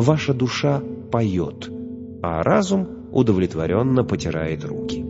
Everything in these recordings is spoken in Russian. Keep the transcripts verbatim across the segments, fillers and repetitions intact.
ваша душа поет, а разум удовлетворенно потирает руки.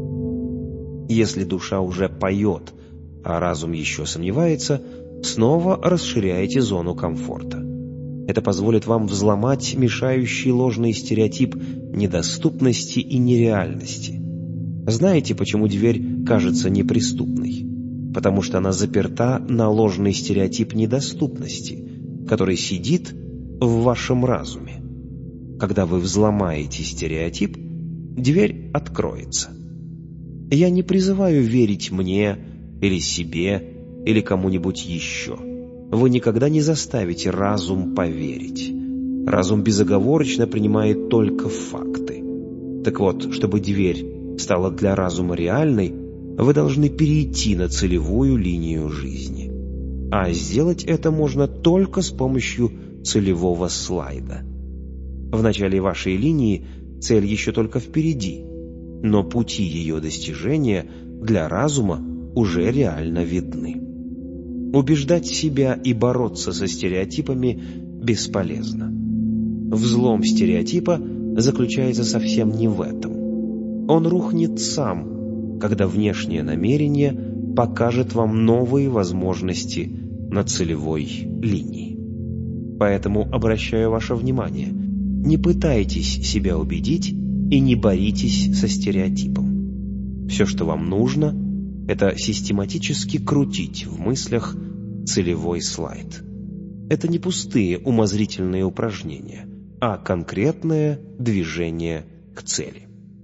Если душа уже поет, а разум еще сомневается, снова расширяйте зону комфорта. Это позволит вам взломать мешающий ложный стереотип недоступности и нереальности. Знаете, почему дверь кажется неприступной? Потому что она заперта на ложный стереотип недоступности, который сидит в вашем разуме. Когда вы взломаете стереотип, дверь откроется. Я не призываю верить мне или себе, или кому-нибудь еще. Вы никогда не заставите разум поверить. Разум безоговорочно принимает только факты. Так вот, чтобы дверь стала для разума реальной, вы должны перейти на целевую линию жизни. А сделать это можно только с помощью целевого слайда. В начале вашей линии цель еще только впереди, но пути ее достижения для разума уже реально видны. Убеждать себя и бороться со стереотипами бесполезно. Взлом стереотипа заключается совсем не в этом. Он рухнет сам, когда внешнее намерение покажет вам новые возможности на целевой линии. Поэтому обращаю ваше внимание: не пытайтесь себя убедить и не боритесь со стереотипом. Все, что вам нужно, это систематически крутить в мыслях целевой слайд. Это не пустые умозрительные упражнения, а конкретное движение к цели.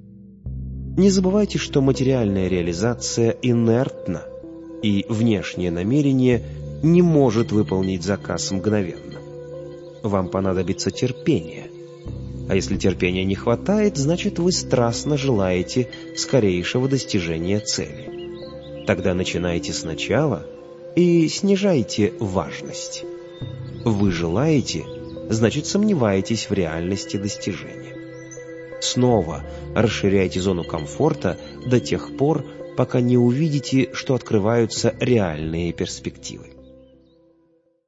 Не забывайте, что материальная реализация инертна, и внешнее намерение не может выполнить заказ мгновенно. Вам понадобится терпение. А если терпения не хватает, значит, вы страстно желаете скорейшего достижения цели. Тогда начинайте сначала и снижайте важность. Вы желаете, значит, сомневаетесь в реальности достижения. Снова расширяйте зону комфорта до тех пор, пока не увидите, что открываются реальные перспективы.